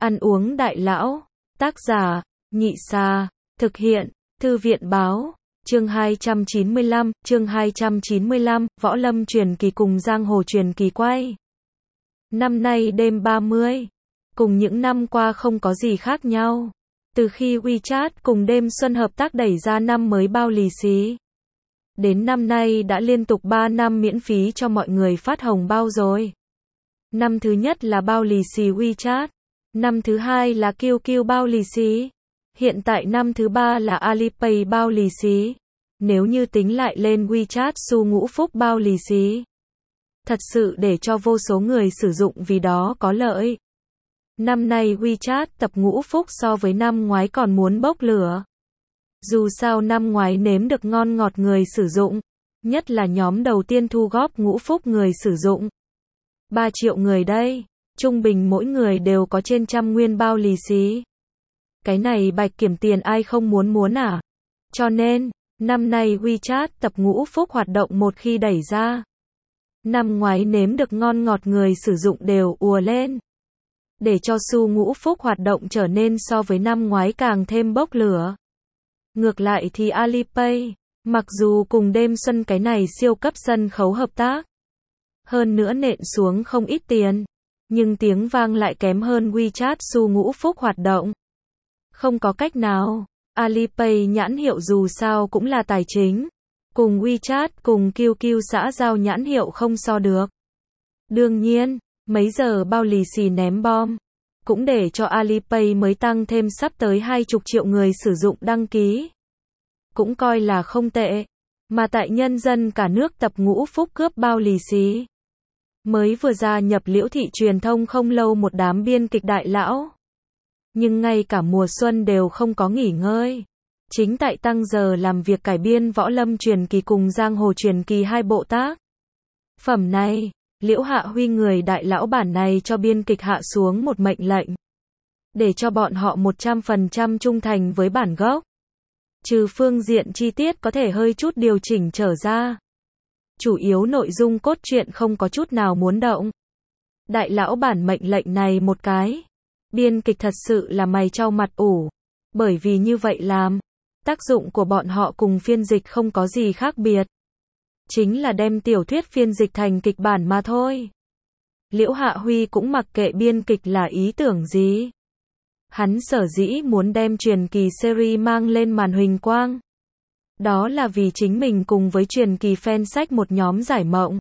Ăn uống đại lão. Tác giả, Nhị Sa. Thực hiện, Thư viện Báo. Chương 295, Võ Lâm truyền kỳ cùng Giang Hồ truyền kỳ quay. Năm nay đêm 30, cùng những năm qua không có gì khác nhau. Từ khi WeChat cùng đêm xuân hợp tác đẩy ra năm mới bao lì xì, đến năm nay đã liên tục 3 năm miễn phí cho mọi người phát hồng bao rồi. Năm thứ nhất là bao lì xì WeChat, năm thứ hai là QQ bao lì xì, hiện tại năm thứ ba là Alipay bao lì xì. Nếu như tính lại lên WeChat xu ngũ phúc bao lì xì, thật sự để cho vô số người sử dụng vì đó có lợi. Năm nay WeChat tập ngũ phúc so với năm ngoái còn muốn bốc lửa. Dù sao năm ngoái nếm được ngon ngọt người sử dụng, nhất là nhóm đầu tiên thu góp ngũ phúc người sử dụng. 3 triệu người đây, trung bình mỗi người đều có trên 100 nguyên bao lì xì. Cái này bạch kiểm tiền ai không muốn à? Cho nên, năm nay WeChat tập ngũ phúc hoạt động một khi đẩy ra, năm ngoái nếm được ngon ngọt người sử dụng đều ùa lên, để cho xu ngũ phúc hoạt động trở nên so với năm ngoái càng thêm bốc lửa. Ngược lại thì Alipay, mặc dù cùng đêm xuân cái này siêu cấp sân khấu hợp tác, hơn nữa nện xuống không ít tiền, nhưng tiếng vang lại kém hơn WeChat xu ngũ phúc hoạt động. Không có cách nào, Alipay nhãn hiệu dù sao cũng là tài chính, cùng WeChat cùng QQ xã giao nhãn hiệu không so được. Đương nhiên, mấy giờ bao lì xì ném bom, cũng để cho Alipay mới tăng thêm sắp tới 20 triệu người sử dụng đăng ký. Cũng coi là không tệ, mà tại nhân dân cả nước tập ngũ phúc cướp bao lì xì. Mới vừa gia nhập Liễu thị truyền thông không lâu một đám biên kịch đại lão, nhưng ngay cả mùa xuân đều không có nghỉ ngơi. Chính tại tăng giờ làm việc cải biên Võ Lâm truyền kỳ cùng Giang Hồ truyền kỳ 2 bộ tác phẩm này, Liễu Hạ Huy người đại lão bản này cho biên kịch hạ xuống một mệnh lệnh, để cho bọn họ 100% trung thành với bản gốc. Trừ phương diện chi tiết có thể hơi chút điều chỉnh trở ra, chủ yếu nội dung cốt truyện không có chút nào muốn động. Đại lão bản mệnh lệnh này một cái, biên kịch thật sự là mày trao mặt ủ, bởi vì như vậy làm, tác dụng của bọn họ cùng phiên dịch không có gì khác biệt. Chính là đem tiểu thuyết phiên dịch thành kịch bản mà thôi. Liễu Hạ Huy cũng mặc kệ biên kịch là ý tưởng gì. Hắn sở dĩ muốn đem truyền kỳ series mang lên màn huỳnh quang, đó là vì chính mình cùng với truyền kỳ fan sách một nhóm giải mộng,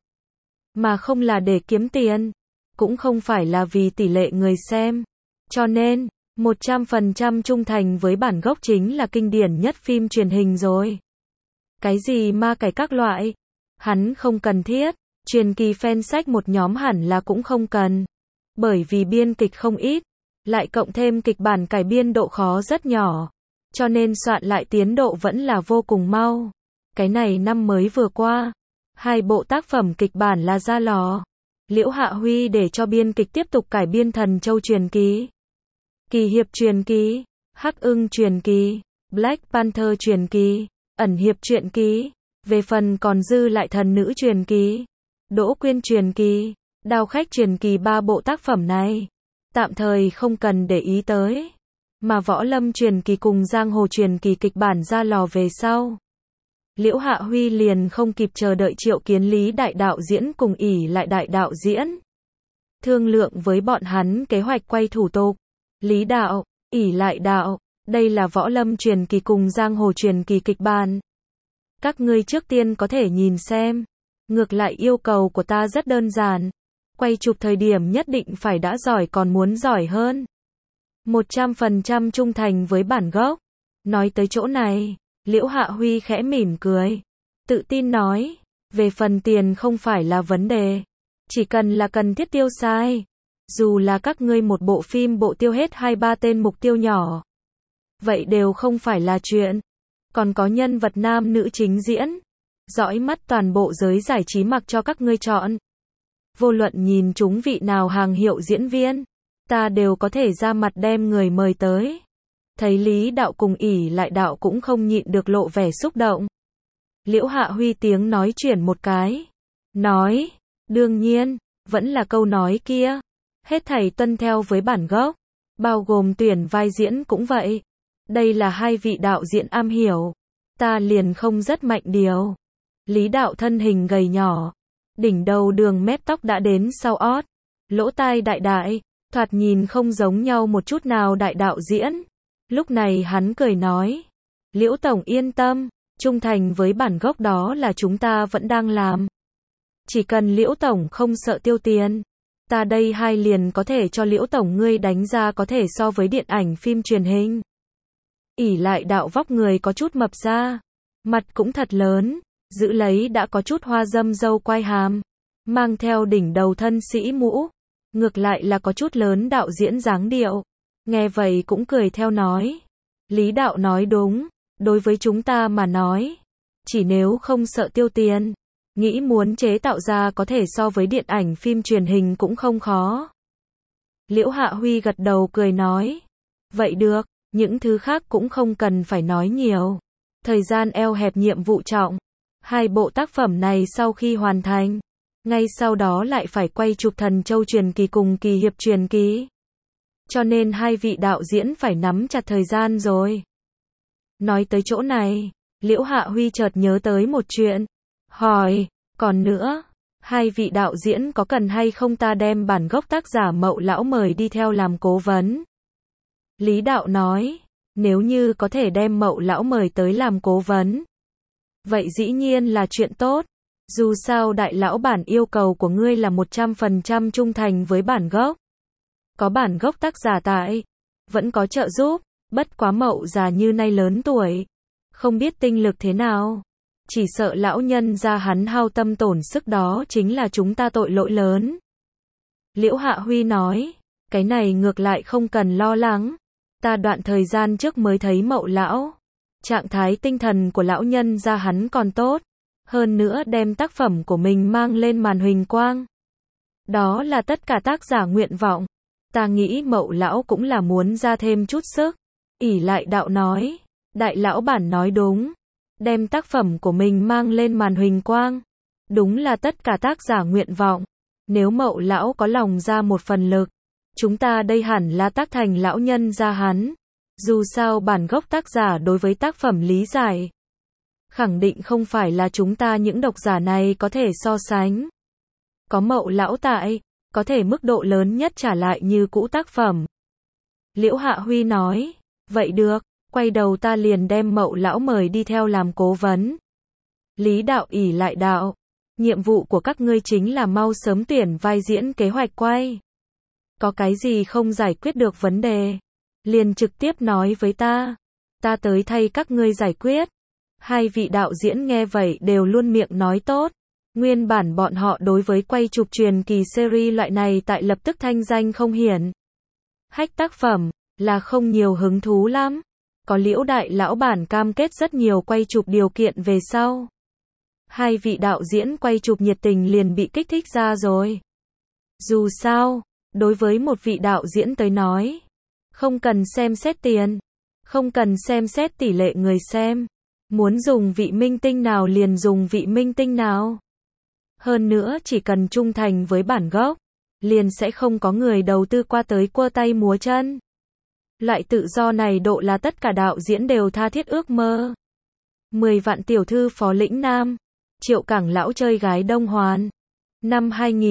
mà không là để kiếm tiền, cũng không phải là vì tỷ lệ người xem. Cho nên, 100% trung thành với bản gốc chính là kinh điển nhất phim truyền hình rồi. Cái gì ma cải các loại, hắn không cần thiết, truyền kỳ fan sách một nhóm hẳn là cũng không cần. Bởi vì biên kịch không ít, lại cộng thêm kịch bản cải biên độ khó rất nhỏ, cho nên soạn lại tiến độ vẫn là vô cùng mau. Cái này năm mới vừa qua, 2 bộ tác phẩm kịch bản là ra lò. Liễu Hạ Huy để cho biên kịch tiếp tục cải biên Thần Châu truyền kỳ, Kỳ hiệp truyền kỳ, Hắc Ưng truyền kỳ, Black Panther truyền kỳ, Ẩn hiệp truyện ký. Về phần còn dư lại Thần nữ truyền kỳ, Đỗ Quyên truyền kỳ, Đao khách truyền kỳ 3 bộ tác phẩm này, tạm thời không cần để ý tới. Mà Võ Lâm truyền kỳ cùng Giang Hồ truyền kỳ kịch bản ra lò về sau, Liễu Hạ Huy liền không kịp chờ đợi triệu kiến Lý đại đạo diễn cùng ỷ lại đại đạo diễn, thương lượng với bọn hắn kế hoạch quay thủ tục. Lý đạo, ỷ lại đạo, đây là Võ Lâm truyền kỳ cùng Giang Hồ truyền kỳ kịch bản. Các ngươi trước tiên có thể nhìn xem. Ngược lại yêu cầu của ta rất đơn giản. Quay chụp thời điểm nhất định phải đã giỏi còn muốn giỏi hơn. 100% trung thành với bản gốc. Nói tới chỗ này, Liễu Hạ Huy khẽ mỉm cười, tự tin nói, về phần tiền không phải là vấn đề. Chỉ cần là cần thiết tiêu xài. Dù là các ngươi một bộ phim bộ tiêu hết 2-3 tên mục tiêu nhỏ, vậy đều không phải là chuyện. Còn có nhân vật nam nữ chính diễn, dõi mắt toàn bộ giới giải trí mặc cho các ngươi chọn. Vô luận nhìn chúng vị nào hàng hiệu diễn viên, ta đều có thể ra mặt đem người mời tới. Thấy Lý đạo cùng ỷ lại đạo cũng không nhịn được lộ vẻ xúc động. Liễu Hạ Huy tiếng nói chuyển một cái, nói, đương nhiên, vẫn là câu nói kia, hết thảy tuân theo với bản gốc. bao gồm tuyển vai diễn cũng vậy. Đây là hai vị đạo diễn am hiểu. Ta liền không rất mạnh điều. Lý Đạo thân hình gầy nhỏ, đỉnh đầu đường mép tóc đã đến sau ót, lỗ tai đại đại, thoạt nhìn không giống nhau một chút nào đại đạo diễn. Lúc này hắn cười nói, Liễu Tổng yên tâm, trung thành với bản gốc đó là chúng ta vẫn đang làm. Chỉ cần Liễu Tổng không sợ tiêu tiền, ta đây hai liền có thể cho Liễu Tổng ngươi đánh ra có thể so với điện ảnh phim truyền hình. Ỷ lại đạo vóc người có chút mập ra, mặt cũng thật lớn, giữ lấy đã có chút hoa dâm râu quai hàm, mang theo đỉnh đầu thân sĩ mũ, ngược lại là có chút lớn đạo diễn dáng điệu. Nghe vậy cũng cười theo nói, Lý Đạo nói đúng, đối với chúng ta mà nói, chỉ nếu không sợ tiêu tiền, nghĩ muốn chế tạo ra có thể so với điện ảnh phim truyền hình cũng không khó. Liễu Hạ Huy gật đầu cười nói, vậy được, những thứ khác cũng không cần phải nói nhiều. Thời gian eo hẹp nhiệm vụ trọng. Hai bộ tác phẩm này sau khi hoàn thành, ngay sau đó lại phải quay chụp Thần Châu truyền kỳ cùng Kỳ Hiệp truyền kỳ. Cho nên hai vị đạo diễn phải nắm chặt thời gian rồi. Nói tới chỗ này, Liễu Hạ Huy chợt nhớ tới một chuyện. Hỏi, còn nữa, hai vị đạo diễn có cần hay không ta đem bản gốc tác giả Mậu Lão mời đi theo làm cố vấn? Lý Đạo nói, nếu như có thể đem Mậu Lão mời tới làm cố vấn, vậy dĩ nhiên là chuyện tốt. Dù sao đại lão bản yêu cầu của ngươi là 100% trung thành với bản gốc. Có bản gốc tác giả tại, vẫn có trợ giúp, bất quá Mậu già như nay lớn tuổi, không biết tinh lực thế nào. Chỉ sợ lão nhân ra hắn hao tâm tổn sức đó chính là chúng ta tội lỗi lớn. Liễu Hạ Huy nói, cái này ngược lại không cần lo lắng. Ta đoạn thời gian trước mới thấy Mậu lão. Trạng thái tinh thần của lão nhân ra hắn còn tốt. Hơn nữa đem tác phẩm của mình mang lên màn huỳnh quang. Đó là tất cả tác giả nguyện vọng. Ta nghĩ Mậu lão cũng là muốn ra thêm chút sức. Ỷ lại đạo nói, đại lão bản nói đúng. Đem tác phẩm của mình mang lên màn huỳnh quang. Đúng là tất cả tác giả nguyện vọng. Nếu Mậu lão có lòng ra một phần lực, chúng ta đây hẳn là tác thành lão nhân ra hắn. Dù sao bản gốc tác giả đối với tác phẩm lý giải, khẳng định không phải là chúng ta những độc giả này có thể so sánh. Có Mậu lão tại, có thể mức độ lớn nhất trả lại như cũ tác phẩm. Liễu Hạ Huy nói, vậy được, quay đầu ta liền đem Mậu lão mời đi theo làm cố vấn. Lý Đạo ỷ lại đạo, nhiệm vụ của các ngươi chính là mau sớm tuyển vai diễn kế hoạch quay. Có cái gì không giải quyết được vấn đề, liền trực tiếp nói với ta tới thay các ngươi giải quyết. Hai vị đạo diễn nghe vậy đều luôn miệng nói tốt. Nguyên bản bọn họ đối với quay chụp truyền kỳ series loại này tại lập tức thanh danh không hiển hách tác phẩm, là không nhiều hứng thú lắm. Có Liễu đại lão bản cam kết rất nhiều quay chụp điều kiện về sau. Hai vị đạo diễn quay chụp nhiệt tình liền bị kích thích ra rồi. Dù sao, đối với một vị đạo diễn tới nói, không cần xem xét tiền, không cần xem xét tỷ lệ người xem. Muốn dùng vị minh tinh nào liền dùng vị minh tinh nào. Hơn nữa chỉ cần trung thành với bản gốc, liền sẽ không có người đầu tư qua tới cua tay múa chân. Loại tự do này độ là tất cả đạo diễn đều tha thiết ước mơ. 10 vạn tiểu thư phó lĩnh nam, Triệu Cảng lão chơi gái Đông Hoàn. Năm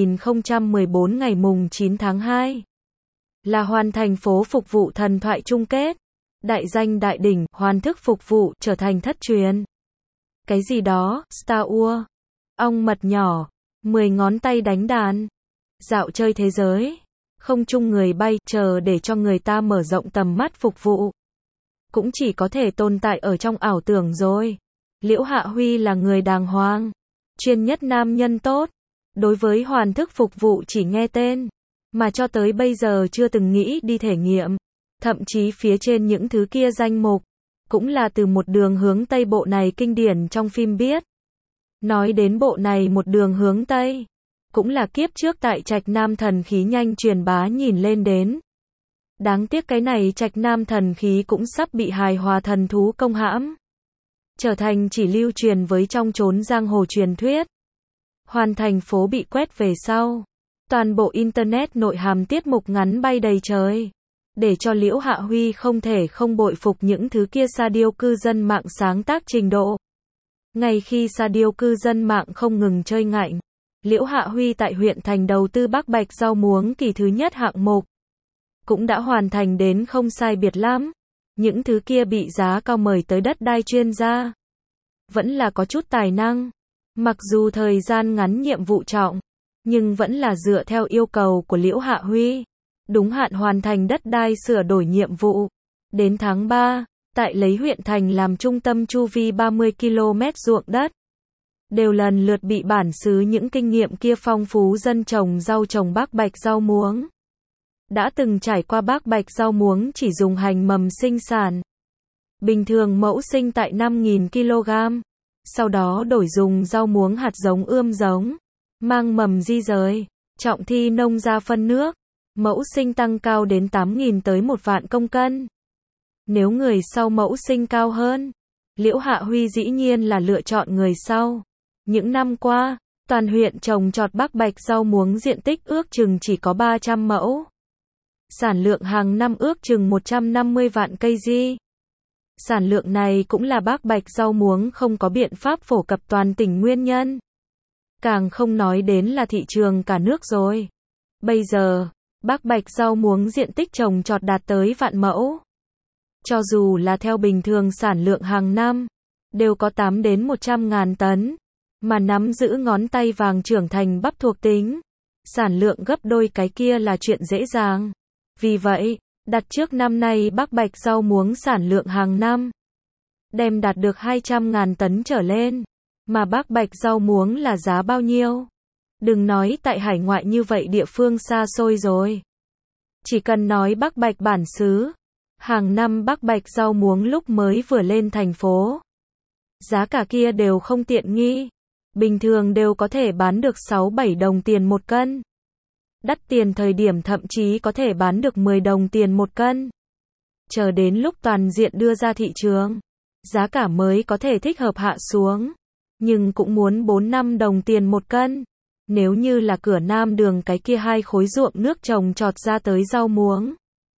2014 ngày mùng 9 tháng 2. Là hoàn thành phố phục vụ thần thoại chung kết. Đại danh đại đỉnh, hoàn thức phục vụ, trở thành thất truyền. Cái gì đó, Star Wars. Ong mật nhỏ, 10 ngón tay đánh đàn. Dạo chơi thế giới. Không chung người bay, chờ để cho người ta mở rộng tầm mắt phục vụ. Cũng chỉ có thể tồn tại ở trong ảo tưởng rồi. Liễu Hạ Huy là người đàng hoàng. Chuyên nhất nam nhân tốt. Đối với hoàn thức phục vụ chỉ nghe tên. Mà cho tới bây giờ chưa từng nghĩ đi thể nghiệm. Thậm chí phía trên những thứ kia danh mục, cũng là từ Một đường hướng Tây bộ này kinh điển trong phim biết. Nói đến bộ này Một đường hướng Tây, cũng là kiếp trước tại Trạch Nam thần khí nhanh truyền bá nhìn lên đến. Đáng tiếc cái này Trạch Nam thần khí cũng sắp bị hài hòa thần thú công hãm. Trở thành chỉ lưu truyền với trong chốn giang hồ truyền thuyết. Hoàn thành phố bị quét về sau. Toàn bộ Internet nội hàm tiết mục ngắn bay đầy trời. để cho Liễu Hạ Huy không thể không bội phục những thứ kia sa điêu cư dân mạng sáng tác trình độ. Ngay khi sa điêu cư dân mạng không ngừng chơi ngạnh, Liễu Hạ Huy tại huyện thành đầu tư Bắc Bạch rau muống kỳ thứ nhất hạng mục cũng đã hoàn thành đến không sai biệt lắm. Những thứ kia bị giá cao mời tới đất đai chuyên gia, vẫn là có chút tài năng. Mặc dù thời gian ngắn nhiệm vụ trọng, nhưng vẫn là dựa theo yêu cầu của Liễu Hạ Huy, đúng hạn hoàn thành đất đai sửa đổi nhiệm vụ. Đến tháng 3, tại lấy huyện thành làm trung tâm chu vi 30 km ruộng đất, đều lần lượt bị bản xứ những kinh nghiệm kia phong phú dân trồng rau trồng Bắc Bạch rau muống. Đã từng trải qua Bắc Bạch rau muống chỉ dùng hành mầm sinh sản. Bình thường mẫu sinh tại 5.000 kg. Sau đó đổi dùng rau muống hạt giống ươm giống, mang mầm di rời, trọng thi nông ra phân nước. Mẫu sinh tăng cao đến 8.000 tới 1 vạn công cân. Nếu người sau mẫu sinh cao hơn, Liễu Hạ Huy dĩ nhiên là lựa chọn người sau. Những năm qua, toàn huyện trồng trọt Bắc Bạch rau muống diện tích ước chừng chỉ có 300 mẫu. Sản lượng hàng năm ước chừng 150 vạn cây di. Sản lượng này cũng là Bắc Bạch rau muống không có biện pháp phổ cập toàn tỉnh nguyên nhân. Càng không nói đến là thị trường cả nước rồi. Bây giờ, Bắc Bạch rau muống diện tích trồng trọt đạt tới vạn mẫu. Cho dù là theo bình thường sản lượng hàng năm, đều có 8 đến 100 ngàn tấn. Mà nắm giữ ngón tay vàng trưởng thành bắp thuộc tính, sản lượng gấp đôi cái kia là chuyện dễ dàng. Vì vậy, đặt trước năm nay Bắc Bạch rau muống sản lượng hàng năm đem đạt được 200.000 tấn trở lên. Mà Bắc Bạch rau muống là giá bao nhiêu? Đừng nói tại hải ngoại như vậy địa phương xa xôi rồi. Chỉ cần nói Bắc Bạch bản xứ, hàng năm Bắc Bạch rau muống lúc mới vừa lên thành phố, giá cả kia đều không tiện nghi. Bình thường đều có thể bán được 6-7 đồng tiền 1 cân. Đắt tiền thời điểm thậm chí có thể bán được 10 đồng tiền 1 cân. Chờ đến lúc toàn diện đưa ra thị trường, giá cả mới có thể thích hợp hạ xuống. Nhưng cũng muốn 4-5 đồng tiền 1 cân. Nếu như là cửa Nam đường cái kia 2 khối ruộng nước trồng trọt ra tới rau muống,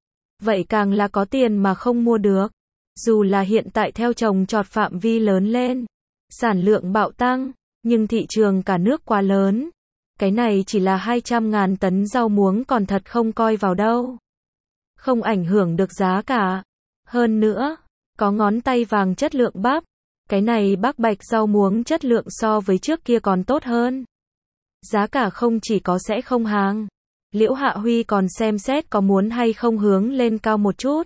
vậy càng là có tiền mà không mua được. Dù là hiện tại theo trồng trọt phạm vi lớn lên, sản lượng bạo tăng, nhưng thị trường cả nước quá lớn. Cái này chỉ là 200.000 tấn rau muống còn thật không coi vào đâu. Không ảnh hưởng được giá cả. Hơn nữa, có ngón tay vàng chất lượng bắp. Cái này Bắc Bạch rau muống chất lượng so với trước kia còn tốt hơn. Giá cả không chỉ có sẽ không hàng. Liễu Hạ Huy còn xem xét có muốn hay không hướng lên cao một chút.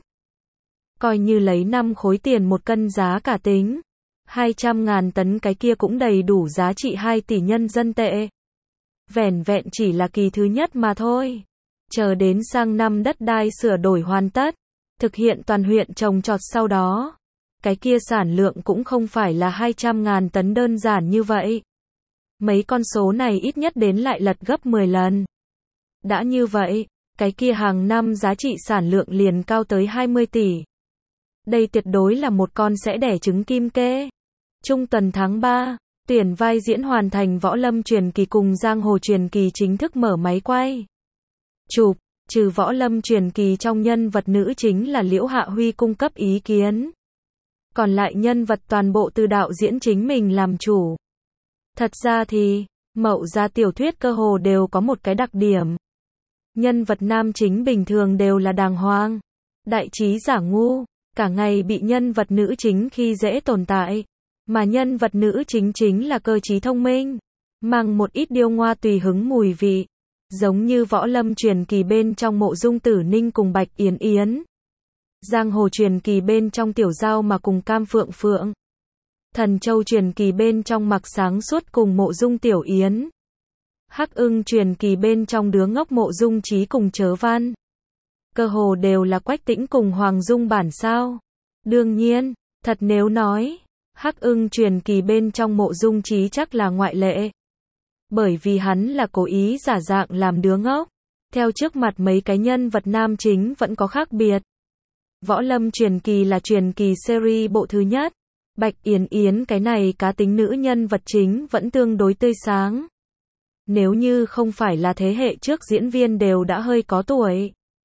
Coi như lấy 5 khối tiền 1 cân giá cả tính. 200.000 tấn cái kia cũng đầy đủ giá trị 2 tỷ nhân dân tệ. Vẻn vẹn chỉ là kỳ thứ nhất mà thôi. Chờ đến sang năm đất đai sửa đổi hoàn tất, thực hiện toàn huyện trồng trọt sau đó, cái kia sản lượng cũng không phải là 200.000 tấn đơn giản như vậy. Mấy con số này ít nhất đến lại lật gấp 10 lần. Đã như vậy, cái kia hàng năm giá trị sản lượng liền cao tới 20 tỷ. Đây tuyệt đối là một con sẽ đẻ trứng kim kê. Trung tuần tháng 3, tuyển vai diễn hoàn thành Võ Lâm truyền kỳ cùng Giang Hồ truyền kỳ chính thức mở máy quay. Chụp, trừ Võ Lâm truyền kỳ trong nhân vật nữ chính là Liễu Hạ Huy cung cấp ý kiến. Còn lại nhân vật toàn bộ từ đạo diễn chính mình làm chủ. Thật ra thì, mậu ra tiểu thuyết cơ hồ đều có một cái đặc điểm. Nhân vật nam chính bình thường đều là đàng hoàng, đại trí giả ngu, cả ngày bị nhân vật nữ chính khi dễ tồn tại. Mà nhân vật nữ chính chính là cơ trí thông minh, mang một ít điêu ngoa tùy hứng mùi vị. Giống như Võ Lâm truyền kỳ bên trong Mộ Dung Tử Ninh cùng Bạch Yến Yến. Giang Hồ truyền kỳ bên trong Tiểu Giao mà cùng Cam Phượng Phượng. Thần Châu truyền kỳ bên trong Mặc Sáng Suốt cùng Mộ Dung Tiểu Yến. Hắc Ưng truyền kỳ bên trong đứa ngốc Mộ Dung Trí cùng Chớ Văn. Cơ hồ đều là Quách Tĩnh cùng Hoàng Dung bản sao. Đương nhiên, thật nếu nói, Hắc Ưng truyền kỳ bên trong Mộ Dung Trí chắc là ngoại lệ. Bởi vì hắn là cố ý giả dạng làm đứa ngốc. Theo trước mặt mấy cái nhân vật nam chính vẫn có khác biệt. Võ Lâm truyền kỳ là truyền kỳ series bộ thứ nhất. Bạch Yến Yến cái này cá tính nữ nhân vật chính vẫn tương đối tươi sáng. Nếu như không phải là thế hệ trước diễn viên đều đã hơi có tuổi.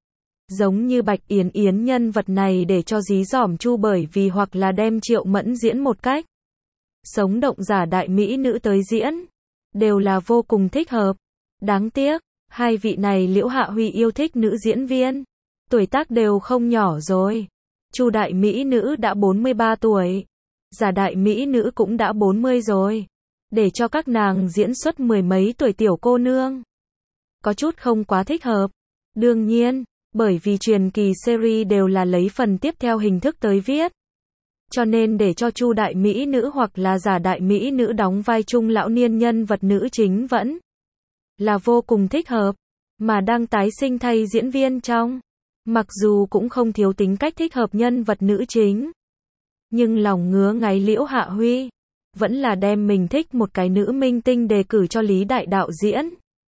Giống như Bạch Yến Yến nhân vật này để cho dí dỏm Chu bởi vì hoặc là đem Triệu Mẫn diễn một cách sống động giả đại mỹ nữ tới diễn, đều là vô cùng thích hợp. Đáng tiếc, hai vị này Liễu Hạ Huy yêu thích nữ diễn viên, tuổi tác đều không nhỏ rồi. Chu đại mỹ nữ đã 43 tuổi, giả đại mỹ nữ cũng đã 40 rồi. Để cho các nàng diễn xuất mười mấy tuổi tiểu cô nương, có chút không quá thích hợp. Đương nhiên, bởi vì truyền kỳ series đều là lấy phần tiếp theo hình thức tới viết, cho nên để cho Chu đại mỹ nữ hoặc là giả đại mỹ nữ đóng vai trung lão niên nhân vật nữ chính vẫn là vô cùng thích hợp. Mà đang tái sinh thay diễn viên trong, mặc dù cũng không thiếu tính cách thích hợp nhân vật nữ chính, nhưng lòng ngứa ngáy Liễu Hạ Huy vẫn là đem mình thích một cái nữ minh tinh đề cử cho Lý đại đạo diễn.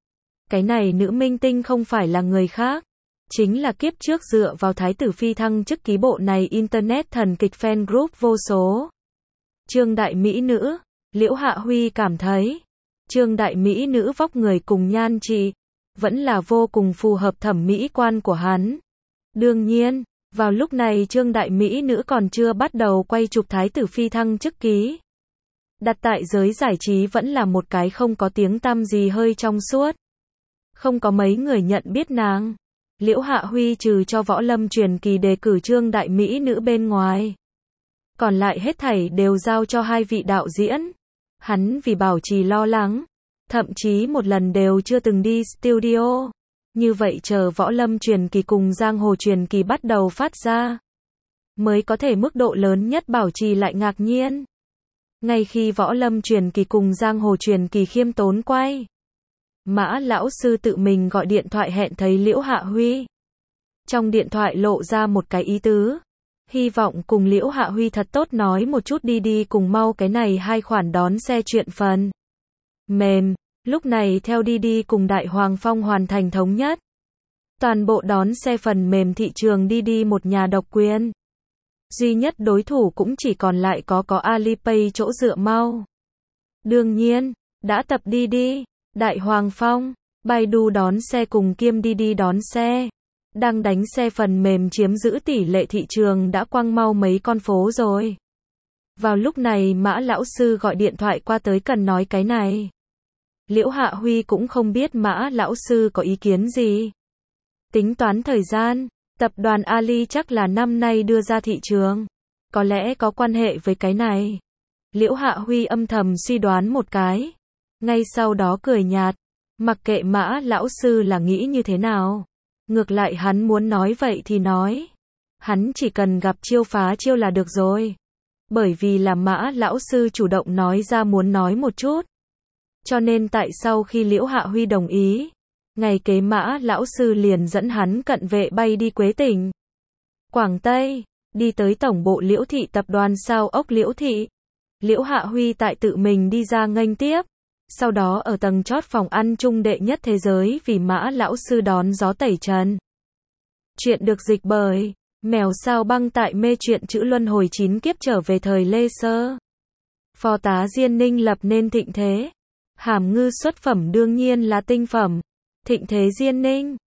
Cái này nữ minh tinh không phải là người khác, chính là kiếp trước dựa vào Thái tử Phi thăng chức ký bộ này internet thần kịch fan group vô số. Trương đại mỹ nữ, Liễu Hạ Huy cảm thấy Trương đại mỹ nữ vóc người cùng nhan trị vẫn là vô cùng phù hợp thẩm mỹ quan của hắn. Đương nhiên, vào lúc này Trương đại mỹ nữ còn chưa bắt đầu quay chụp Thái tử Phi thăng chức ký. Đặt tại giới giải trí vẫn là một cái không có tiếng tăm gì hơi trong suốt. Không có mấy người nhận biết nàng. Liễu Hạ Huy trừ cho Võ Lâm truyền kỳ đề cử Trương đại mỹ nữ bên ngoài, còn lại hết thảy đều giao cho hai vị đạo diễn. Hắn vì bảo trì lo lắng, thậm chí một lần đều chưa từng đi studio. Như vậy chờ Võ Lâm truyền kỳ cùng Giang Hồ truyền kỳ bắt đầu phát ra, mới có thể mức độ lớn nhất bảo trì lại ngạc nhiên. Ngay khi Võ Lâm truyền kỳ cùng Giang Hồ truyền kỳ khiêm tốn quay, Mã lão sư tự mình gọi điện thoại hẹn thấy Liễu Hạ Huy. Trong điện thoại lộ ra một cái ý tứ, hy vọng cùng Liễu Hạ Huy thật tốt nói một chút đi cùng mau cái này hai khoản đón xe chuyện phần mềm. Lúc này theo đi cùng Đại Hoàng Phong hoàn thành thống nhất, toàn bộ đón xe phần mềm thị trường đi một nhà độc quyền. Duy nhất đối thủ cũng chỉ còn lại có Alipay chỗ dựa mau. Đương nhiên, đã tập đi, Đại Hoàng Phong, Baidu đón xe cùng kiêm đi đón xe, đang đánh xe phần mềm chiếm giữ tỷ lệ thị trường đã quăng mau mấy con phố rồi. Vào lúc này Mã lão sư gọi điện thoại qua tới cần nói cái này. Liễu Hạ Huy cũng không biết Mã lão sư có ý kiến gì. Tính toán thời gian, tập đoàn Ali chắc là năm nay đưa ra thị trường, có lẽ có quan hệ với cái này. Liễu Hạ Huy âm thầm suy đoán một cái, ngay sau đó cười nhạt, mặc kệ Mã lão sư là nghĩ như thế nào, ngược lại hắn muốn nói vậy thì nói, hắn chỉ cần gặp chiêu phá chiêu là được rồi. Bởi vì là Mã lão sư chủ động nói ra muốn nói một chút, cho nên tại sau khi Liễu Hạ Huy đồng ý, ngày kế Mã lão sư liền dẫn hắn cận vệ bay đi Quế Tỉnh, Quảng Tây, đi tới tổng bộ Liễu thị tập đoàn Sao Ốc Liễu thị. Liễu Hạ Huy tại tự mình đi ra nghênh tiếp, sau đó ở tầng chót phòng ăn chung đệ nhất thế giới vì Mã lão sư đón gió tẩy trần. Chuyện được dịch bởi Mèo Sao Băng tại mê truyện chữ luân hồi 9 kiếp trở về thời Lê Sơ. Phó tá Diên Ninh lập nên thịnh thế. Hàm ngư xuất phẩm đương nhiên là tinh phẩm. Thịnh thế Diên Ninh.